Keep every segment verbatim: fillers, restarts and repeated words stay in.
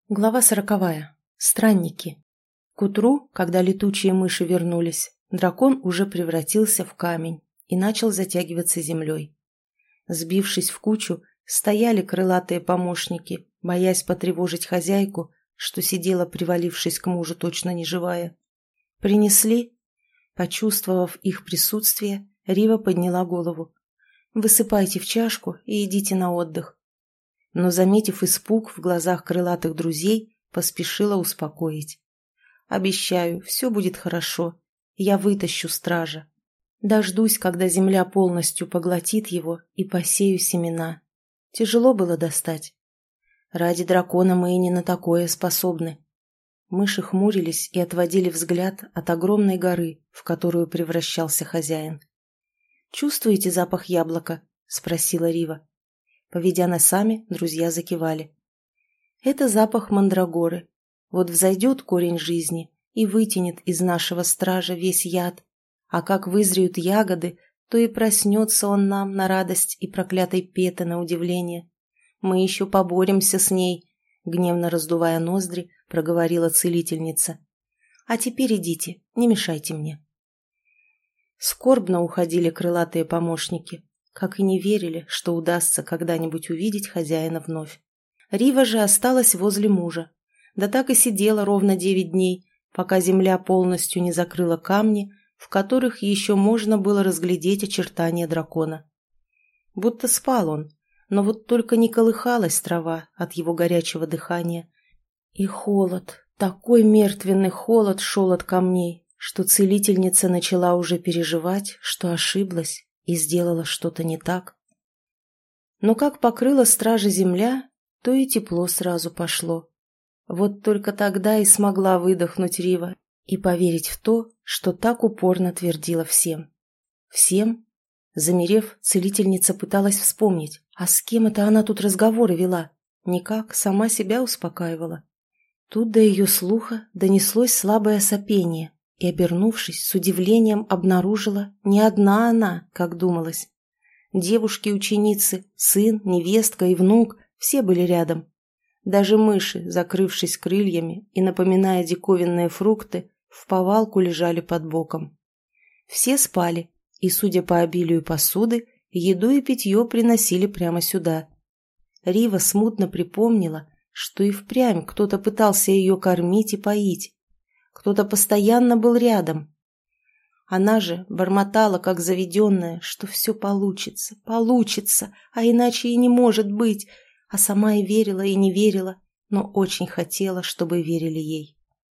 Глава сороковая. Странники. К утру, когда летучие мыши вернулись, дракон уже превратился в камень и начал затягиваться землей. Сбившись в кучу, стояли крылатые помощники, боясь потревожить хозяйку, что сидела, привалившись к мужу, точно не живая. Принесли. Почувствовав их присутствие, Рива подняла голову. «Высыпайте в чашку и идите на отдых». Но, заметив испуг в глазах крылатых друзей, поспешила успокоить. «Обещаю, все будет хорошо. Я вытащу стража. Дождусь, когда земля полностью поглотит его, и посею семена. Тяжело было достать. Ради дракона мы и не на такое способны». Мыши хмурились и отводили взгляд от огромной горы, в которую превращался хозяин. «Чувствуете запах яблока?» – спросила Рива. Поведя носами, друзья закивали. «Это запах мандрагоры. Вот взойдет корень жизни и вытянет из нашего стража весь яд, а как вызреют ягоды, то и проснется он нам на радость и проклятой Петы на удивление. Мы еще поборемся с ней», — гневно раздувая ноздри, проговорила целительница. «А теперь идите, не мешайте мне». Скорбно уходили крылатые помощники, как и не верили, что удастся когда-нибудь увидеть хозяина вновь. Рива же осталась возле мужа. Да так и сидела ровно девять дней, пока земля полностью не закрыла камни, в которых еще можно было разглядеть очертания дракона. Будто спал он, но вот только не колыхалась трава от его горячего дыхания. И холод, такой мертвенный холод шел от камней, что целительница начала уже переживать, что ошиблась и сделала что-то не так. Но как покрыла стража земля, то и тепло сразу пошло. Вот только тогда и смогла выдохнуть Рива и поверить в то, что так упорно твердила всем. Всем? Замерев, целительница пыталась вспомнить, а с кем это она тут разговоры вела? Никак, сама себя успокаивала. Тут до ее слуха донеслось слабое сопение, и, обернувшись, с удивлением обнаружила, не одна она, как думалось. Девушки-ученицы, сын, невестка и внук – все были рядом. Даже мыши, закрывшись крыльями и напоминая диковинные фрукты, вповалку лежали под боком. Все спали, и, судя по обилию посуды, еду и питье приносили прямо сюда. Рива смутно припомнила, что и впрямь кто-то пытался ее кормить и поить. Кто-то постоянно был рядом. Она же бормотала, как заведенная, что все получится, получится, а иначе и не может быть, а сама и верила, и не верила, но очень хотела, чтобы верили ей.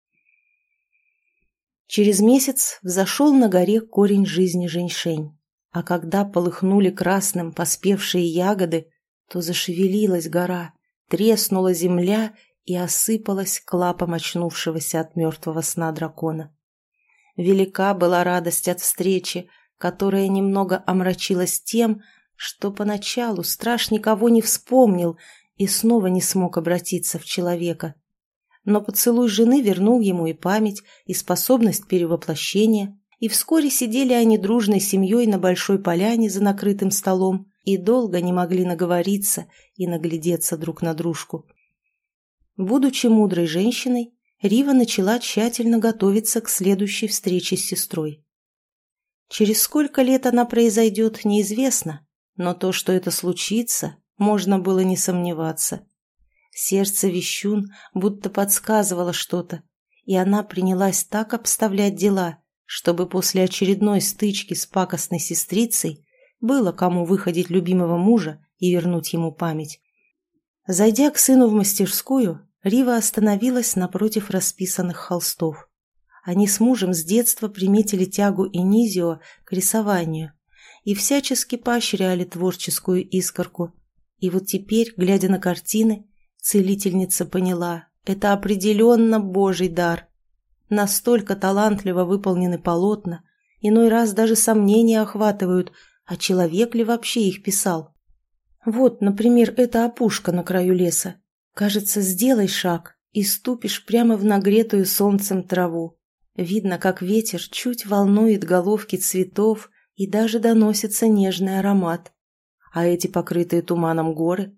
Через месяц взошел на горе корень жизни женьшень, а когда полыхнули красным поспевшие ягоды, то зашевелилась гора, треснула земля и осыпалась к лапам очнувшегося от мертвого сна дракона. Велика была радость от встречи, которая немного омрачилась тем, что поначалу страж никого не вспомнил и снова не смог обратиться в человека. Но поцелуй жены вернул ему и память, и способность перевоплощения, и вскоре сидели они дружной семьей на большой поляне за накрытым столом и долго не могли наговориться и наглядеться друг на дружку. Будучи мудрой женщиной, Рива начала тщательно готовиться к следующей встрече с сестрой. Через сколько лет она произойдет, неизвестно, но то, что это случится, можно было не сомневаться. Сердце Вещун будто подсказывало что-то, и она принялась так обставлять дела, чтобы после очередной стычки с пакостной сестрицей было кому выходить любимого мужа и вернуть ему память. Зайдя к сыну в мастерскую, Рива остановилась напротив расписанных холстов. Они с мужем с детства приметили тягу Инизио к рисованию и всячески поощряли творческую искорку. И вот теперь, глядя на картины, целительница поняла – это определенно Божий дар. Настолько талантливо выполнены полотна, иной раз даже сомнения охватывают, а человек ли вообще их писал. Вот, например, эта опушка на краю леса. Кажется, сделай шаг и ступишь прямо в нагретую солнцем траву. Видно, как ветер чуть волнует головки цветов и даже доносится нежный аромат. А эти покрытые туманом горы?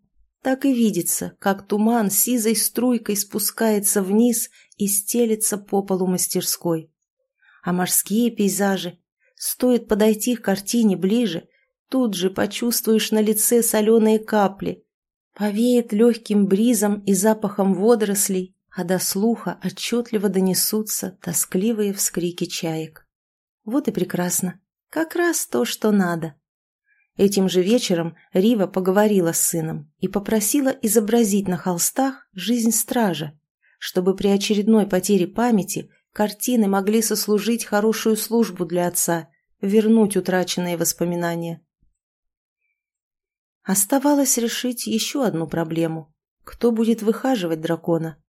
так и видится, как туман сизой струйкой спускается вниз и стелется по полу мастерской. А морские пейзажи, стоит подойти к картине ближе, тут же почувствуешь на лице соленые капли, повеет легким бризом и запахом водорослей, а до слуха отчетливо донесутся тоскливые вскрики чаек. Вот и прекрасно, как раз то, что надо. Этим же вечером Рива поговорила с сыном и попросила изобразить на холстах жизнь стража, чтобы при очередной потере памяти картины могли сослужить хорошую службу для отца, вернуть утраченные воспоминания. Оставалось решить еще одну проблему. Кто будет выхаживать дракона?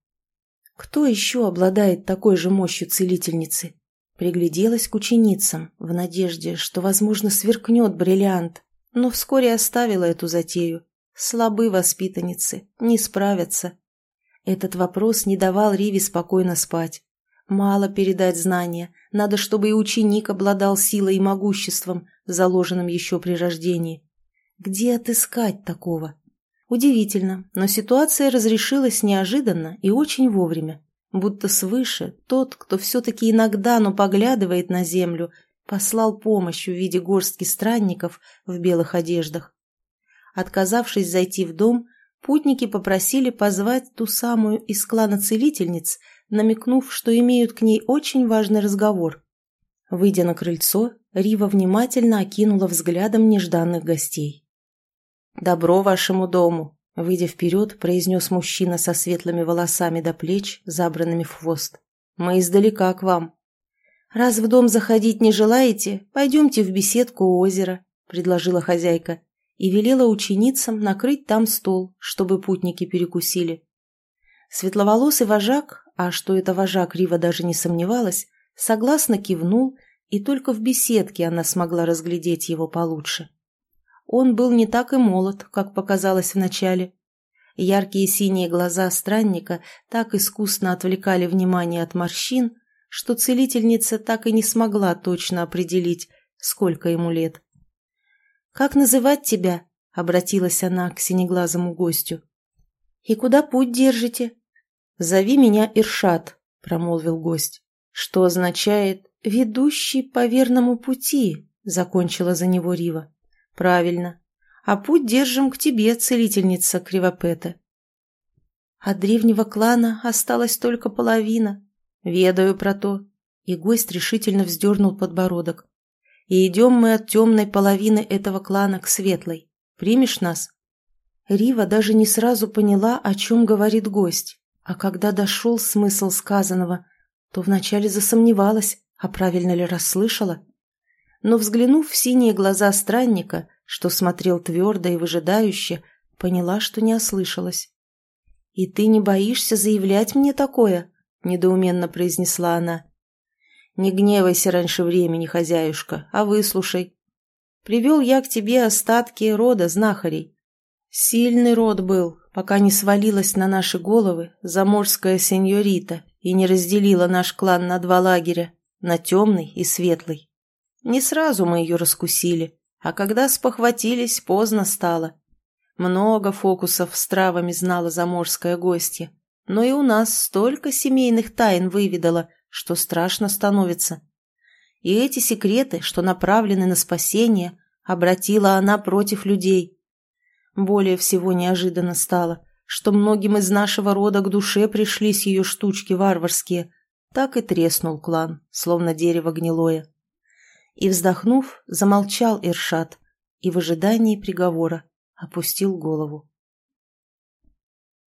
Кто еще обладает такой же мощью целительницы? Пригляделась к ученицам в надежде, что, возможно, сверкнет бриллиант, но вскоре оставила эту затею. Слабы воспитанницы, не справятся. Этот вопрос не давал Риве спокойно спать. Мало передать знания, надо, чтобы и ученик обладал силой и могуществом, заложенным еще при рождении. Где отыскать такого? Удивительно, но ситуация разрешилась неожиданно и очень вовремя, будто свыше тот, кто все-таки иногда, но поглядывает на землю, послал помощь в виде горстки странников в белых одеждах. Отказавшись зайти в дом, путники попросили позвать ту самую из клана целительниц, намекнув, что имеют к ней очень важный разговор. Выйдя на крыльцо, Рива внимательно окинула взглядом нежданных гостей. «Добро вашему дому!» — выйдя вперед, произнес мужчина со светлыми волосами до плеч, забранными в хвост. «Мы издалека к вам». «Раз в дом заходить не желаете, пойдемте в беседку у озера», — предложила хозяйка и велела ученицам накрыть там стол, чтобы путники перекусили. Светловолосый вожак, а что это вожак, Рива даже не сомневалась, согласно кивнул, и только в беседке она смогла разглядеть его получше. Он был не так и молод, как показалось вначале. Яркие синие глаза странника так искусно отвлекали внимание от морщин, что целительница так и не смогла точно определить, сколько ему лет. «Как называть тебя?» — обратилась она к синеглазому гостю. «И куда путь держите?» «Зови меня Иршат», — промолвил гость, что означает «ведущий по верному пути», — закончила за него Рива. «Правильно. А путь держим к тебе, целительница Кривопета». От древнего клана осталась только половина. «Ведаю про то», и гость решительно вздернул подбородок. «И идем мы от темной половины этого клана к светлой. Примешь нас?» Рива даже не сразу поняла, о чем говорит гость, а когда дошел смысл сказанного, то вначале засомневалась, а правильно ли расслышала. Но, взглянув в синие глаза странника, что смотрел твердо и выжидающе, поняла, что не ослышалась. «И ты не боишься заявлять мне такое?» — недоуменно произнесла она. «Не гневайся раньше времени, хозяюшка, а выслушай. Привел я к тебе остатки рода знахарей. Сильный род был, пока не свалилась на наши головы заморская сеньорита и не разделила наш клан на два лагеря, на темный и светлый. Не сразу мы ее раскусили, а когда спохватились, поздно стало. Много фокусов с травами знала заморская гостья, но и у нас столько семейных тайн выведала, что страшно становится. И эти секреты, что направлены на спасение, обратила она против людей. Более всего неожиданно стало, что многим из нашего рода к душе пришлись ее штучки варварские. Так и треснул клан, словно дерево гнилое. И, вздохнув, замолчал Иршат и в ожидании приговора опустил голову.